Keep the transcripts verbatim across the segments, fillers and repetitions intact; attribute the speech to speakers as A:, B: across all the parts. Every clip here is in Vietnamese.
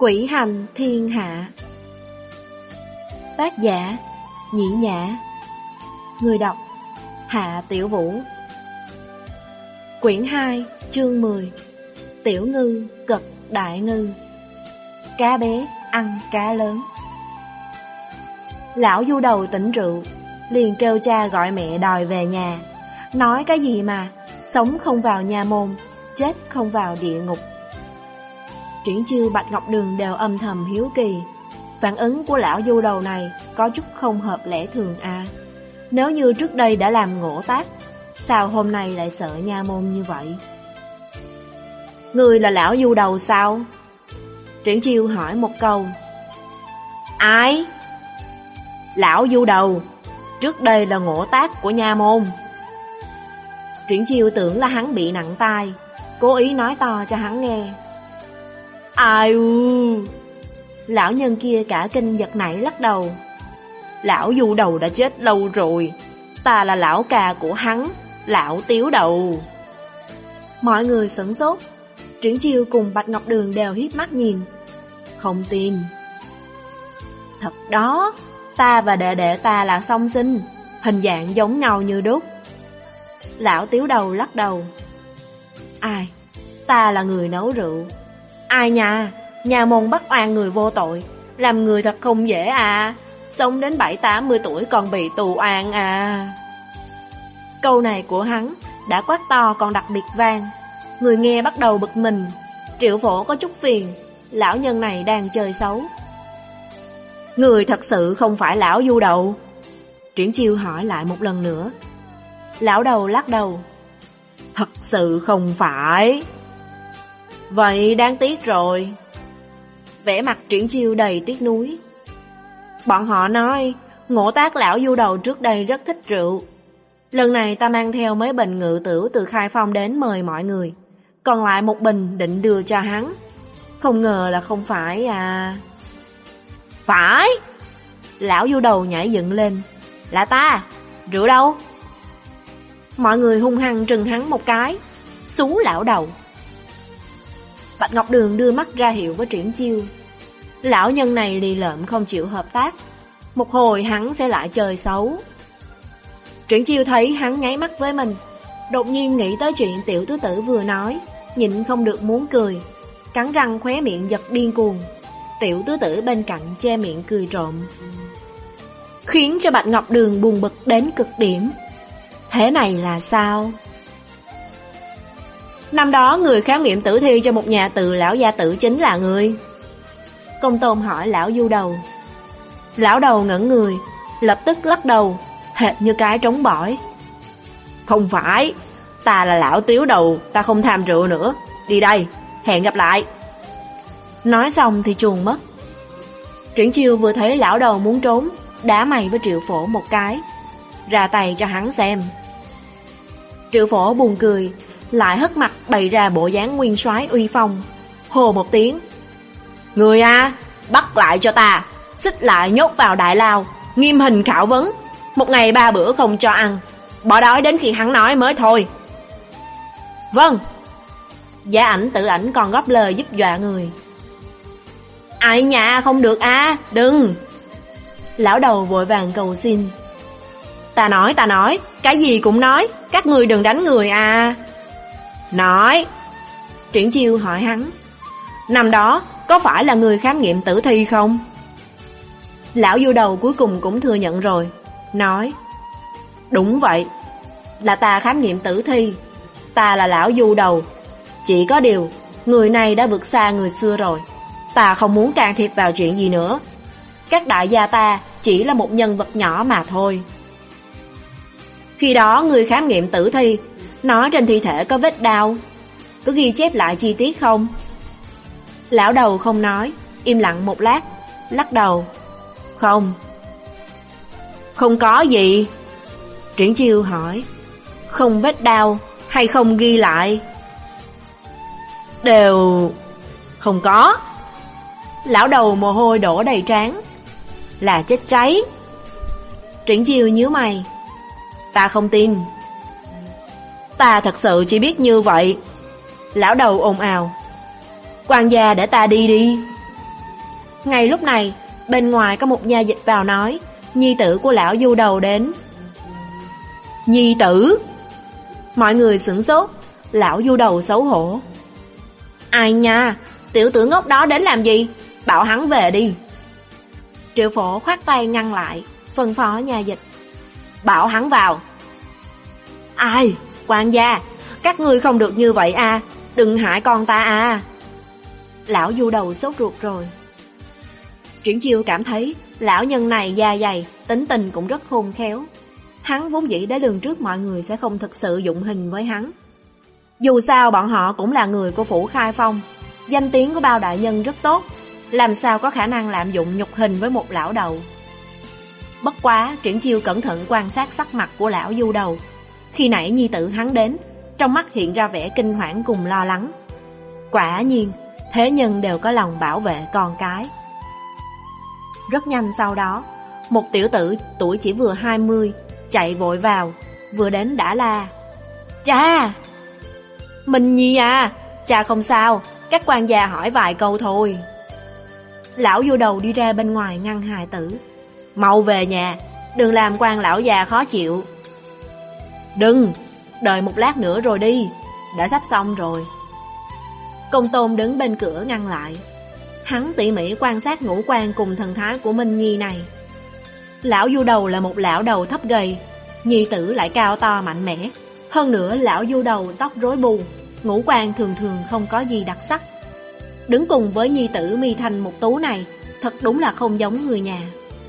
A: Quỷ hành thiên hạ. Tác giả Nhĩ Nhã. Người đọc Hạ Tiểu Vũ. Quyển hai, chương mười. Tiểu ngư cực đại ngư. Cá bé ăn cá lớn. Lão du đầu tỉnh rượu, liền kêu cha gọi mẹ đòi về nhà. Nói cái gì mà sống không vào nhà môn, chết không vào địa ngục. Triển Chiêu, Bạch Ngọc Đường đều âm thầm hiếu kỳ. Phản ứng của lão du đầu này có chút không hợp lẽ thường à. Nếu như trước đây đã làm ngộ tác, sao hôm nay lại sợ nha môn như vậy? Ngươi là lão du đầu sao? Triển Chiêu hỏi một câu. Ai? Lão du đầu, trước đây là ngộ tác của nha môn. Triển Chiêu tưởng là hắn bị nặng tai, cố ý nói to cho hắn nghe. Ai u? Lão nhân kia cả kinh giật nảy lắc đầu. Lão du đầu đã chết lâu rồi, ta là lão ca của hắn, lão Tiếu Đầu. Mọi người sửng sốt. Triển Chiêu cùng Bạch Ngọc Đường đều hiếp mắt nhìn. Không tin. Thật đó, ta và đệ đệ ta là song sinh, hình dạng giống nhau như đúc. Lão Tiếu Đầu lắc đầu. Ai? Ta là người nấu rượu. Ai nha? Nhà môn bắt oan người vô tội, làm người thật không dễ à. Sống đến bảy tám mươi tuổi còn bị tù oan à. Câu này của hắn đã quát to còn đặc biệt vang. Người nghe bắt đầu bực mình. Triệu Phổ có chút phiền, lão nhân này đang chơi xấu. Người thật sự không phải lão du đầu? Triển Chiêu hỏi lại một lần nữa. Lão đầu lắc đầu. Thật sự không phải. Vậy đáng tiếc rồi. Vẻ mặt Triển Chiêu đầy tiếc nuối. Bọn họ nói ngộ tác lão du đầu trước đây rất thích rượu. Lần này ta mang theo mấy bình ngự tửu từ Khai Phong đến mời mọi người, còn lại một bình định đưa cho hắn. Không ngờ là không phải à. Phải. Lão du đầu nhảy dựng lên. Là ta. Rượu đâu? Mọi người hung hăng trừng hắn một cái. Xú lão đầu. Bạch Ngọc Đường đưa mắt ra hiệu với Triển Chiêu. Lão nhân này lì lợm không chịu hợp tác, một hồi hắn sẽ lại chơi xấu. Triển Chiêu thấy hắn nháy mắt với mình, đột nhiên nghĩ tới chuyện tiểu tứ tử vừa nói, nhịn không được muốn cười, cắn răng khóe miệng giật điên cuồng. Tiểu tứ tử bên cạnh che miệng cười trộm, khiến cho Bạch Ngọc Đường buồn bực đến cực điểm. Thế này là sao? Năm đó người khám nghiệm tử thi cho một nhà từ lão gia tử chính là người. Công Tôn hỏi lão du đầu. Lão đầu ngẩn người, lập tức lắc đầu, hệt như cái trống bỏi. Không phải, ta là lão Tiếu Đầu, ta không tham rượu nữa. Đi đây, hẹn gặp lại. Nói xong thì chuồn mất. Triển Chiêu vừa thấy lão đầu muốn trốn, đá mày với Triệu Phổ một cái, ra tay cho hắn xem. Triệu Phổ buồn cười, lại hất mặt bày ra bộ dáng nguyên soái uy phong, hô một tiếng. Người à, bắt lại cho ta, xích lại nhốt vào đại lao, nghiêm hình khảo vấn, một ngày ba bữa không cho ăn, bỏ đói đến khi hắn nói mới thôi. Vâng. Giả Ảnh Tự Ảnh còn góp lời giúp dọa người. Ai nhà không được à, đừng. Lão đầu vội vàng cầu xin. Ta nói, ta nói, cái gì cũng nói, các người đừng đánh người à. Nói. Triển Chiêu hỏi hắn. Năm đó có phải là người khám nghiệm tử thi không? Lão du đầu cuối cùng cũng thừa nhận rồi, nói. Đúng vậy, là ta khám nghiệm tử thi. Ta là lão du đầu. Chỉ có điều, người này đã vượt xa người xưa rồi. Ta không muốn can thiệp vào chuyện gì nữa. Các đại gia ta chỉ là một nhân vật nhỏ mà thôi. Khi đó người khám nghiệm tử thi nói trên thi thể có vết đao, có ghi chép lại chi tiết không? Lão đầu không nói, im lặng một lát, lắc đầu. Không. Không có gì. Triển Chiêu hỏi. Không vết đao hay không ghi lại? Đều không có. Lão đầu mồ hôi đổ đầy trán. Là chết cháy. Triển Chiêu nhíu mày. Ta không tin. Ta thật sự chỉ biết như vậy. Lão đầu ồn ào. Quan gia để ta đi đi. Ngay lúc này, bên ngoài có một nha dịch vào nói, nhi tử của lão Du Đầu đến. Nhi tử? Mọi người sửng sốt, lão Du Đầu xấu hổ. Ai nha, tiểu tử ngốc đó đến làm gì? Bảo hắn về đi. Triệu Phổ khoát tay ngăn lại, phân phó nha dịch. Bảo hắn vào. Ai? Quan gia, các ngươi không được như vậy à, đừng hại con ta à. Lão Du Đầu sốt ruột rồi. Triển Chiêu cảm thấy lão nhân này da dày, tính tình cũng rất khôn khéo. Hắn vốn dĩ đã lường trước mọi người sẽ không thực sự dụng hình với hắn. Dù sao bọn họ cũng là người của phủ Khai Phong, danh tiếng của Bao đại nhân rất tốt, làm sao có khả năng lạm dụng nhục hình với một lão đầu. Bất quá, Triển Chiêu cẩn thận quan sát sắc mặt của lão Du Đầu. Khi nãy nhi tử hắn đến, trong mắt hiện ra vẻ kinh hoảng cùng lo lắng. Quả nhiên, thế nhân đều có lòng bảo vệ con cái. Rất nhanh sau đó, một tiểu tử tuổi chỉ vừa hai mươi chạy vội vào, vừa đến đã la. Cha! Minh Nhi à, cha không sao, các quan gia hỏi vài câu thôi. Lão Du Đầu đi ra bên ngoài ngăn hài tử. Mau về nhà, đừng làm quan lão già khó chịu. Đừng, đợi một lát nữa rồi đi, đã sắp xong rồi. Công Tôn đứng bên cửa ngăn lại. Hắn tỉ mỉ quan sát ngũ quan cùng thần thái của Minh Nhi này. Lão Du Đầu là một lão đầu thấp gầy, nhi tử lại cao to mạnh mẽ. Hơn nữa lão Du Đầu tóc rối bù, ngũ quan thường thường không có gì đặc sắc. Đứng cùng với nhi tử mi thanh mục tú này, thật đúng là không giống người nhà.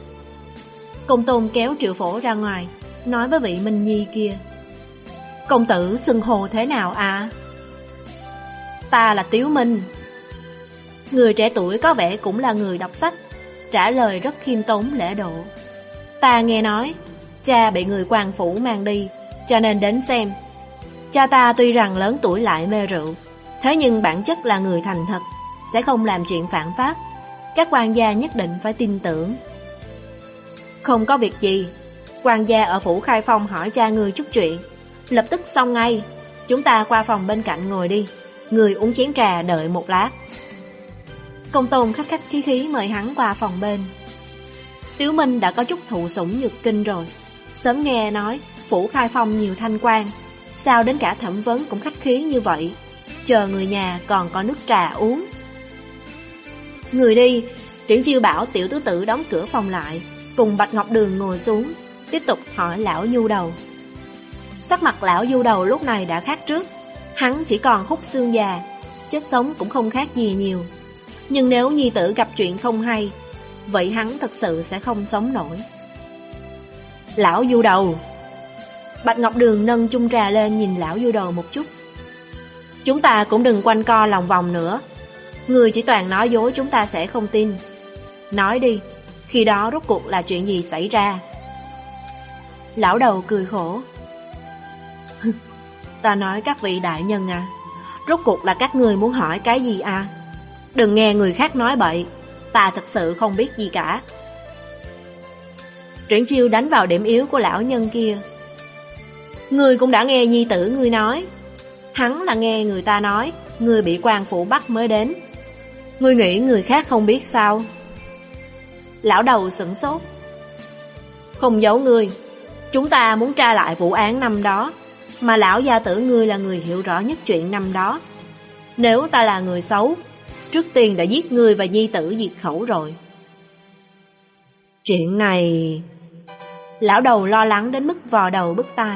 A: Công Tôn kéo Triệu Phổ ra ngoài, nói với vị Minh Nhi kia. Công tử xưng hô thế nào à? Ta là Tiếu Minh. Người trẻ tuổi có vẻ cũng là người đọc sách, trả lời rất khiêm tốn lễ độ. Ta nghe nói, cha bị người quan phủ mang đi, cho nên đến xem. Cha ta tuy rằng lớn tuổi lại mê rượu, thế nhưng bản chất là người thành thật, sẽ không làm chuyện phạm pháp. Các quan gia nhất định phải tin tưởng. Không có việc gì, quan gia ở phủ Khai Phong hỏi cha người chút chuyện, lập tức xong ngay. Chúng ta qua phòng bên cạnh ngồi đi, người uống chén trà đợi một lát. Công Tôn khách khách khí khí mời hắn qua phòng bên. Tiếu Minh đã có chút thụ sủng nhược kinh rồi, sớm nghe nói phủ Khai Phong nhiều thanh quan, sao đến cả thẩm vấn cũng khách khí như vậy, chờ người nhà còn có nước trà uống. Người đi, Triển Chiêu bảo tiểu tứ tử đóng cửa phòng lại, cùng Bạch Ngọc Đường ngồi xuống, tiếp tục hỏi lão Du Đầu. Sắc mặt lão Du Đầu lúc này đã khác trước, hắn chỉ còn hút xương già, chết sống cũng không khác gì nhiều. Nhưng nếu nhi tử gặp chuyện không hay, vậy hắn thật sự sẽ không sống nổi. Lão Du Đầu. Bạch Ngọc Đường nâng chung trà lên nhìn lão Du Đầu một chút. Chúng ta cũng đừng quanh co lòng vòng nữa, người chỉ toàn nói dối chúng ta sẽ không tin. Nói đi, khi đó rốt cuộc là chuyện gì xảy ra? Lão Đầu cười khổ. Ta nói các vị đại nhân à, rốt cuộc là các người muốn hỏi cái gì à? Đừng nghe người khác nói bậy, ta thật sự không biết gì cả. Triển Chiêu đánh vào điểm yếu của lão nhân kia. Ngươi cũng đã nghe nhi tử ngươi nói. Hắn là nghe người ta nói ngươi bị quan phủ bắt mới đến. Ngươi nghĩ người khác không biết sao? Lão Đầu sửng sốt. Không giấu ngươi, chúng ta muốn tra lại vụ án năm đó, mà lão gia tử ngươi là người hiểu rõ nhất chuyện năm đó. Nếu ta là người xấu, trước tiên đã giết ngươi và nhi tử diệt khẩu rồi. Chuyện này... Lão Đầu lo lắng đến mức vò đầu bứt tai.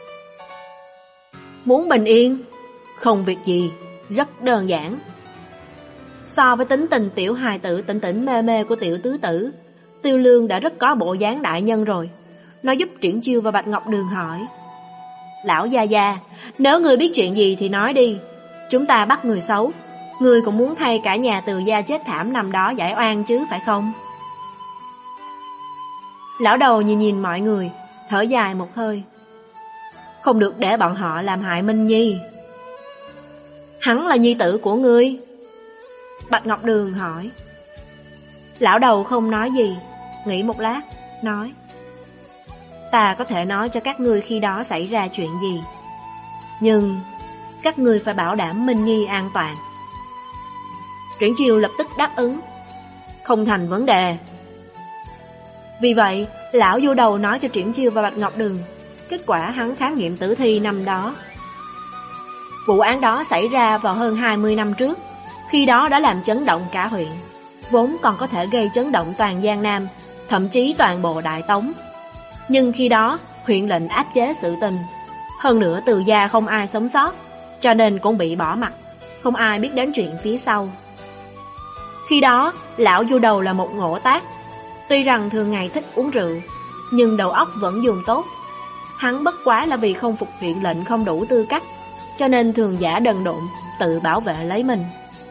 A: Muốn bình yên? Không việc gì, rất đơn giản. So với tính tình tiểu hài tử tỉnh tỉnh mê mê của tiểu tứ tử, Tiêu Lương đã rất có bộ dáng đại nhân rồi. Nó giúp Triển Chiêu và Bạch Ngọc Đường hỏi. Lão gia gia, nếu ngươi biết chuyện gì thì nói đi. Chúng ta bắt người xấu, ngươi cũng muốn thay cả nhà Từ gia chết thảm năm đó giải oan chứ phải không? Lão Đầu nhìn nhìn mọi người, thở dài một hơi. Không được để bọn họ làm hại Minh Nhi. Hắn là nhi tử của ngươi? Bạch Ngọc Đường hỏi. Lão Đầu không nói gì, nghĩ một lát, nói. Ta có thể nói cho các ngươi khi đó xảy ra chuyện gì, nhưng các ngươi phải bảo đảm Minh Nhi an toàn. Triển Chiêu lập tức đáp ứng. không thành vấn đề. Vì vậy, lão du đầu nói cho Triển Chiêu và Bạch Ngọc Đường kết quả hắn khám nghiệm tử thi năm đó. Vụ án đó xảy ra vào hơn hai mươi năm trước, khi đó đã làm chấn động cả huyện, vốn còn có thể gây chấn động toàn Giang Nam, thậm chí toàn bộ Đại Tống. Nhưng khi đó, huyện lệnh áp chế sự tình, hơn nữa Từ gia không ai sống sót, cho nên cũng bị bỏ mặt, không ai biết đến chuyện phía sau. Khi đó, lão du đầu là một ngộ tác, tuy rằng thường ngày thích uống rượu, nhưng đầu óc vẫn dùng tốt. Hắn bất quá là vì không phục huyện lệnh không đủ tư cách, cho nên thường giả đần độn, tự bảo vệ lấy mình.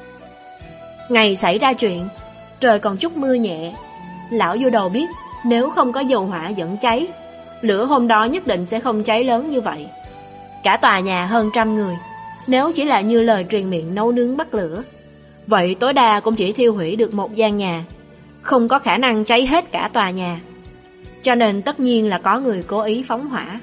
A: Ngày xảy ra chuyện, trời còn chút mưa nhẹ. Lão du đầu biết nếu không có dầu hỏa dẫn cháy, lửa hôm đó nhất định sẽ không cháy lớn như vậy. Cả tòa nhà hơn trăm người, nếu chỉ là như lời truyền miệng nấu nướng bắt lửa, vậy tối đa cũng chỉ thiêu hủy được một gian nhà, không có khả năng cháy hết cả tòa nhà. Cho nên tất nhiên là có người cố ý phóng hỏa.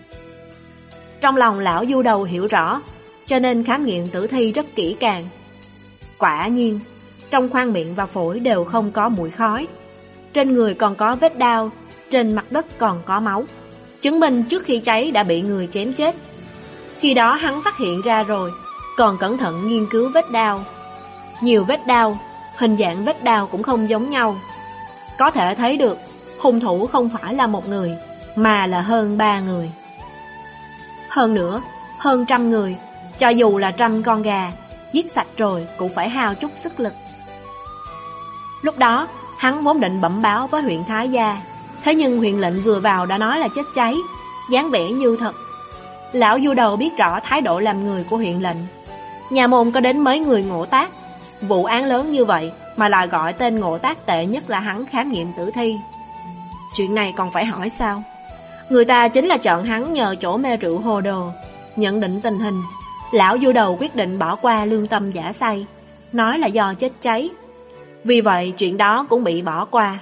A: Trong lòng lão du đầu hiểu rõ, cho nên khám nghiệm tử thi rất kỹ càng. Quả nhiên, trong khoang miệng và phổi đều không có mùi khói. Trên người còn có vết đao, trên mặt đất còn có máu, chứng minh trước khi cháy đã bị người chém chết. Khi đó hắn phát hiện ra rồi, còn cẩn thận nghiên cứu vết đao. Nhiều vết đao, hình dạng vết đao cũng không giống nhau. Có thể thấy được, hung thủ không phải là một người, mà là hơn ba người. Hơn nữa, hơn trăm người, cho dù là trăm con gà, giết sạch rồi cũng phải hao chút sức lực. Lúc đó, hắn vốn định bẩm báo với huyện Thái Gia, thế nhưng huyện lệnh vừa vào đã nói là chết cháy, dáng vẻ như thật. Lão du đầu biết rõ thái độ làm người của huyện lệnh. Nhà môn có đến mấy người ngộ tác, vụ án lớn như vậy mà lại gọi tên ngộ tác tệ nhất là hắn khám nghiệm tử thi. Chuyện này còn phải hỏi sao? Người ta chính là chọn hắn nhờ chỗ mê rượu hồ đồ. Nhận định tình hình, lão du đầu quyết định bỏ qua lương tâm giả say, nói là do chết cháy. Vì vậy chuyện đó cũng bị bỏ qua.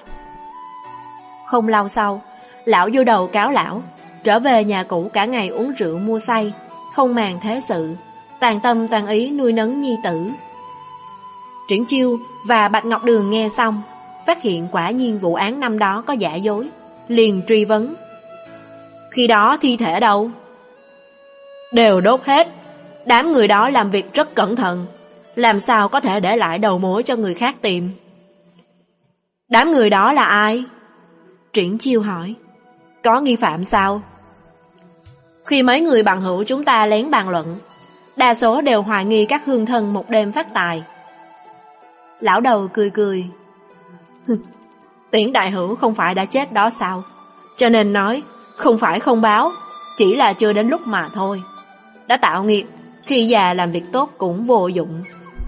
A: Không lâu sau, lão du đầu cáo lão trở về nhà cũ cả ngày uống rượu mua say, không màng thế sự, toàn tâm toàn ý nuôi nấng nhi tử. Triển Chiêu và Bạch Ngọc Đường nghe xong, phát hiện quả nhiên vụ án năm đó có giả dối, liền truy vấn. Khi đó thi thể đâu? Đều đốt hết. Đám người đó làm việc rất cẩn thận, làm sao có thể để lại đầu mối cho người khác tìm? Đám người đó là ai? Triển Chiêu hỏi. Có nghi phạm sao? Khi mấy người bằng hữu chúng ta lén bàn luận, đa số đều hoài nghi các hương thân một đêm phát tài. Lão đầu cười cười. Tiễn đại hữu không phải đã chết đó sao? Cho nên nói, không phải không báo, chỉ là chưa đến lúc mà thôi. Đã tạo nghiệp, khi già làm việc tốt cũng vô dụng.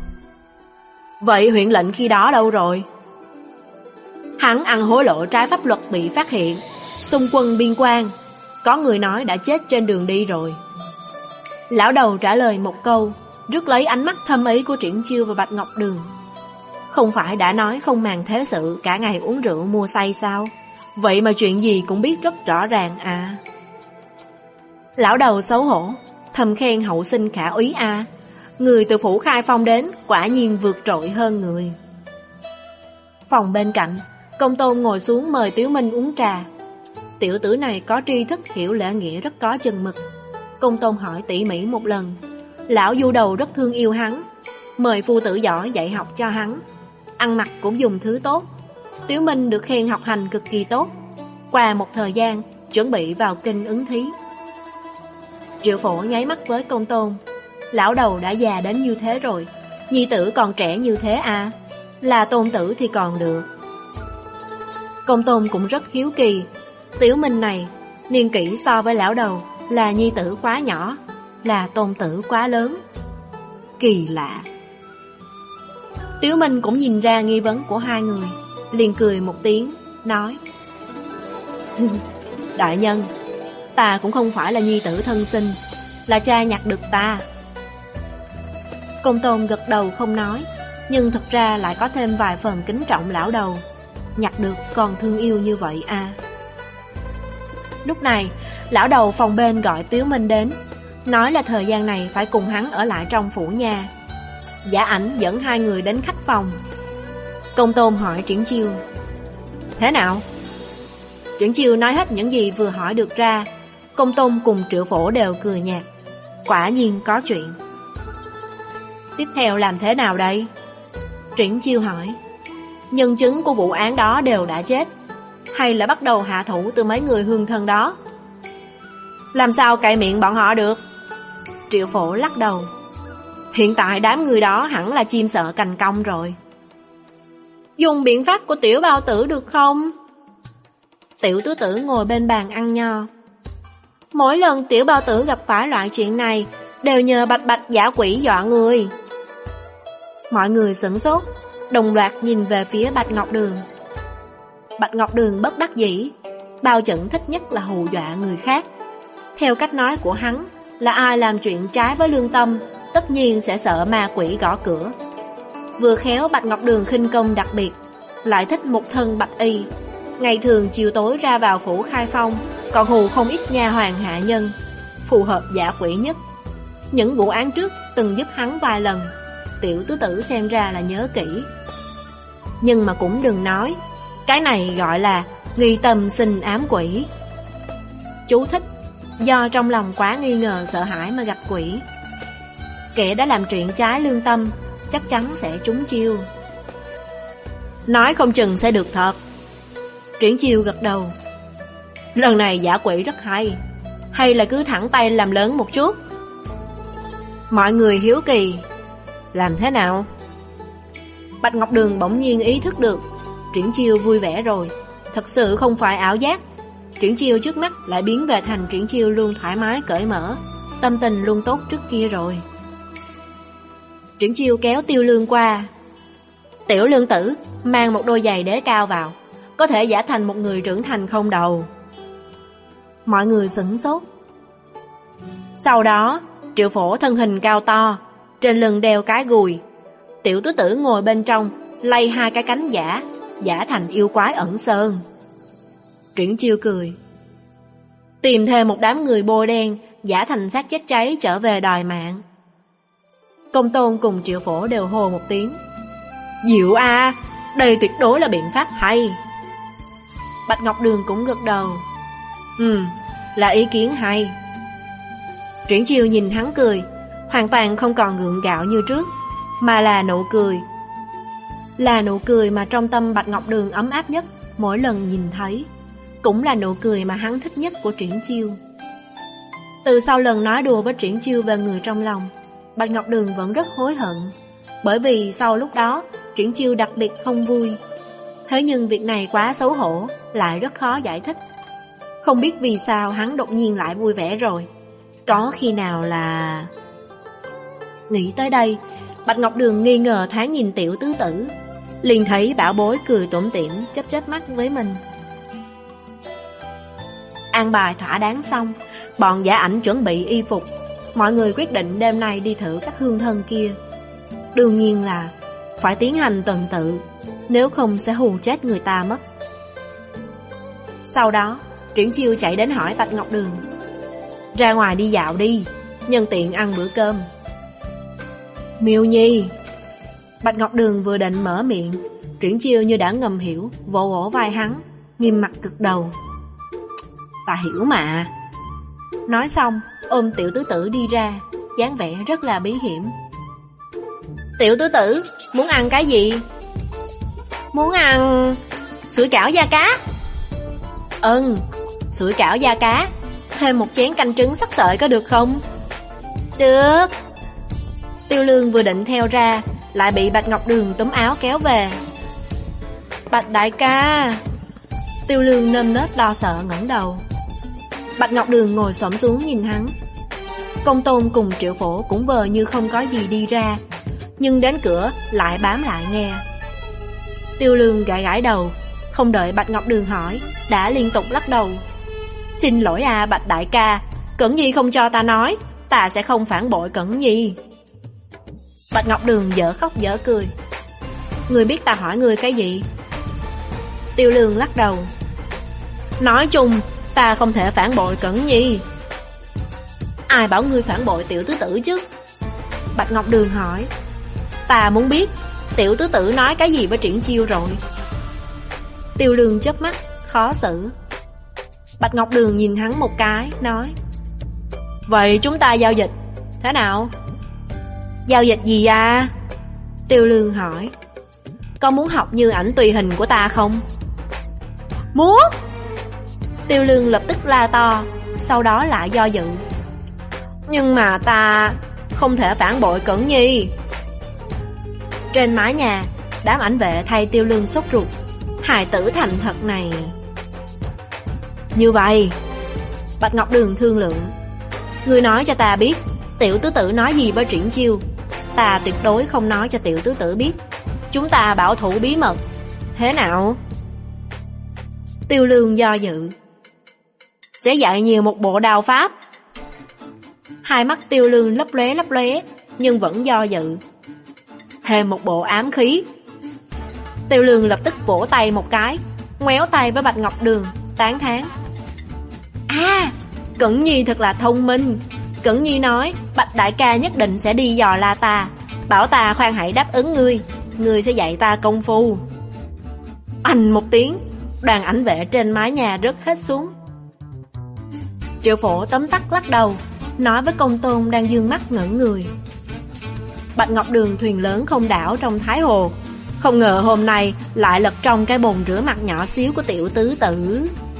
A: Vậy huyện lệnh khi đó đâu rồi? Hắn ăn hối lộ trái pháp luật bị phát hiện, xung quân biên quan. Có người nói đã chết trên đường đi rồi. Lão đầu trả lời một câu, rước lấy ánh mắt thâm ý của Triển Chiêu và Bạch Ngọc Đường. Không phải đã nói không màng thế sự, cả ngày uống rượu mua say sao? Vậy mà chuyện gì cũng biết rất rõ ràng à. Lão đầu xấu hổ, thầm khen hậu sinh khả úy a. Người từ phủ Khai Phong đến quả nhiên vượt trội hơn người. Phòng bên cạnh, Công Tôn ngồi xuống mời Tiếu Minh uống trà. Tiểu tử này có tri thức hiểu lễ nghĩa rất có chừng mực. Công Tôn hỏi tỉ mỉ một lần. Lão du đầu rất thương yêu hắn, mời phu tử giỏi dạy học cho hắn. Ăn mặc cũng dùng thứ tốt. Tiếu Minh được khen học hành cực kỳ tốt. Qua một thời gian, chuẩn bị vào kinh ứng thí. Triệu Phổ nháy mắt với Công Tôn. Lão đầu đã già đến như thế rồi, nhi tử còn trẻ như thế à? Là tôn tử thì còn được. Công Tôn cũng rất hiếu kỳ. Tiểu Minh này, niên kỷ so với lão đầu là nhi tử quá nhỏ, là tôn tử quá lớn. Kỳ lạ. Tiểu Minh cũng nhìn ra nghi vấn của hai người, liền cười một tiếng, nói. Đại nhân, ta cũng không phải là nhi tử thân sinh, là cha nhặt được ta. Công Tôn gật đầu không nói, nhưng thật ra lại có thêm vài phần kính trọng lão đầu. Nhặt được còn thương yêu như vậy à. Lúc này, lão đầu phòng bên gọi Tiếu Minh đến, nói là thời gian này phải cùng hắn ở lại trong phủ nhà. Giả Ảnh dẫn hai người đến khách phòng. Công Tôn hỏi Triển Chiêu: Thế nào? Triển Chiêu nói hết những gì vừa hỏi được ra. Công Tôn cùng Triệu Phổ đều cười nhạt. Quả nhiên có chuyện. Tiếp theo làm thế nào đây? Triển Chiêu hỏi. Nhân chứng của vụ án đó đều đã chết, hay là bắt đầu hạ thủ từ mấy người hương thân đó? Làm sao cậy miệng bọn họ được? Triệu Phổ lắc đầu. Hiện tại đám người đó hẳn là chim sợ cành cong rồi. Dùng biện pháp của Tiểu Bao Tử được không? Tiểu Tứ Tử ngồi bên bàn ăn nho. Mỗi lần Tiểu Bao Tử gặp phải loại chuyện này đều nhờ Bạch Bạch giả quỷ dọa người. Mọi người sửng sốt, đồng loạt nhìn về phía Bạch Ngọc Đường. Bạch Ngọc Đường bất đắc dĩ. Bao Chẩn thích nhất là hù dọa người khác. Theo cách nói của hắn, là ai làm chuyện trái với lương tâm tất nhiên sẽ sợ ma quỷ gõ cửa. Vừa khéo Bạch Ngọc Đường khinh công đặc biệt, lại thích một thân bạch y, ngày thường chiều tối ra vào phủ Khai Phong, còn hù không ít nha hoàn hạ nhân, phù hợp giả quỷ nhất. Những vụ án trước từng giúp hắn vài lần, Tiểu Tứ Tử xem ra là nhớ kỹ. Nhưng mà cũng đừng nói, cái này gọi là nghi tâm sinh ám quỷ. Chú thích: do trong lòng quá nghi ngờ sợ hãi mà gặp quỷ. Kẻ đã làm chuyện trái lương tâm chắc chắn sẽ trúng chiêu. Nói không chừng sẽ được thật. Triển Chiêu gật đầu. Lần này giả quỷ rất hay, hay là cứ thẳng tay làm lớn một chút? Mọi người hiếu kỳ. Làm thế nào? Bạch Ngọc Đường bỗng nhiên ý thức được Triển Chiêu vui vẻ rồi, thật sự không phải ảo giác. Triển Chiêu trước mắt lại biến về thành Triển Chiêu luôn thoải mái cởi mở, tâm tình luôn tốt trước kia rồi. Triển Chiêu kéo Tiêu Lương qua. Tiểu Lương tử, mang một đôi giày đế cao vào, có thể giả thành một người trưởng thành không đầu. Mọi người sửng sốt. Sau đó, Triệu Phổ thân hình cao to, trên lưng đeo cái gùi. Tiểu Tứ Tử ngồi bên trong, lay hai cái cánh giả, giả thành yêu quái ẩn sơn. Triển Chiêu cười. Tìm thêm một đám người bôi đen, giả thành xác chết cháy trở về đòi mạng. Công Tôn cùng Triệu Phổ đều hô một tiếng. Diệu a, đây tuyệt đối là biện pháp hay. Bạch Ngọc Đường cũng gật đầu. Ừ, là ý kiến hay. Triển Chiêu nhìn hắn cười, hoàn toàn không còn gượng gạo như trước, mà là nụ cười. Là nụ cười mà trong tâm Bạch Ngọc Đường ấm áp nhất mỗi lần nhìn thấy, cũng là nụ cười mà hắn thích nhất của Triển Chiêu. Từ sau lần nói đùa với Triển Chiêu về người trong lòng, Bạch Ngọc Đường vẫn rất hối hận, bởi vì sau lúc đó Triển Chiêu đặc biệt không vui. Thế nhưng việc này quá xấu hổ, lại rất khó giải thích. Không biết vì sao hắn đột nhiên lại vui vẻ rồi. Có khi nào là... Nghĩ tới đây, Bạch Ngọc Đường nghi ngờ thoáng nhìn Tiểu Tứ Tử, liền thấy bảo bối cười tủm tỉm chớp chớp mắt với mình. An bài thỏa đáng xong, bọn giả ảnh chuẩn bị y phục. Mọi người quyết định đêm nay đi thử các hương thân kia. Đương nhiên là phải tiến hành tuần tự, nếu không sẽ hù chết người ta mất. Sau đó, Triển Chiêu chạy đến hỏi Bạch Ngọc Đường. Ra ngoài đi dạo đi, nhân tiện ăn bữa cơm. Miêu Nhi. Bạch Ngọc Đường vừa định mở miệng, Triển Chiêu như đã ngầm hiểu, vỗ vỗ vai hắn, nghiêm mặt gật đầu. Ta hiểu mà. Nói xong, ôm Tiểu Tứ Tử đi ra, dáng vẻ rất là bí hiểm. Tiểu Tứ Tử, muốn ăn cái gì? Muốn ăn... sủi cảo da cá. Ừ, sủi cảo da cá, thêm một chén canh trứng sắc sợi có được không? Được. Tiêu Lương vừa định theo ra, lại bị Bạch Ngọc Đường túm áo kéo về. Bạch đại ca. Tiêu Lương nơm nớp lo sợ ngẩng đầu. Bạch Ngọc Đường ngồi xổm xuống nhìn hắn. Công Tôn cùng Triệu Phổ cũng vờ như không có gì đi ra, nhưng đến cửa lại bám lại nghe. Tiêu Lương gãi gãi đầu, không đợi Bạch Ngọc Đường hỏi, đã liên tục lắc đầu. Xin lỗi à Bạch đại ca, Cẩn Nhi không cho ta nói, ta sẽ không phản bội Cẩn Nhi. Bạch Ngọc Đường dở khóc dở cười. Ngươi biết ta hỏi ngươi cái gì? Tiêu Lương lắc đầu. Nói chung, ta không thể phản bội Cẩn Nhi. Ai bảo ngươi phản bội Tiểu Tứ Tử chứ? Bạch Ngọc Đường hỏi. Ta muốn biết, tiểu tứ tử nói cái gì với Triển Chiêu rồi? Tiêu Lương chớp mắt, khó xử. Bạch Ngọc Đường nhìn hắn một cái, nói: vậy chúng ta giao dịch, thế nào? Giao dịch gì à? Tiêu Lương hỏi. Có muốn học như ảnh tùy hình của ta không? Muốn! Tiêu Lương lập tức la to, sau đó lại do dự. Nhưng mà ta không thể phản bội Cẩn Nhi. Trên mái nhà, đám ảnh vệ thay Tiêu Lương sốt ruột. Hài tử thành thật này. Như vậy, Bạch Ngọc Đường thương lượng, ngươi nói cho ta biết tiểu tứ tử nói gì với Triển Chiêu. Ta tuyệt đối không nói cho tiểu tứ tử biết. Chúng ta bảo thủ bí mật, thế nào? Tiêu Lương do dự. Sẽ dạy nhiều một bộ đao pháp. Hai mắt Tiêu Lương lấp lóe lấp lóe, nhưng vẫn do dự. Thêm một bộ ám khí. Tiêu Lương lập tức vỗ tay một cái, ngoéo tay với Bạch Ngọc Đường, tán thán. À, Cẩn Nhi thật là thông minh. Cẩn Nhi nói Bạch đại ca nhất định sẽ đi dò la ta, bảo ta khoan hãy đáp ứng ngươi, ngươi sẽ dạy ta công phu. Ành một tiếng, đoàn ảnh vệ trên mái nhà rớt hết xuống. Triệu Phổ tấm tắc lắc đầu, nói với Công Tôn đang dương mắt ngẩn người. Bạch Ngọc Đường thuyền lớn không đảo trong Thái Hồ, không ngờ hôm nay lại lật trong cái bồn rửa mặt nhỏ xíu của tiểu tứ tử.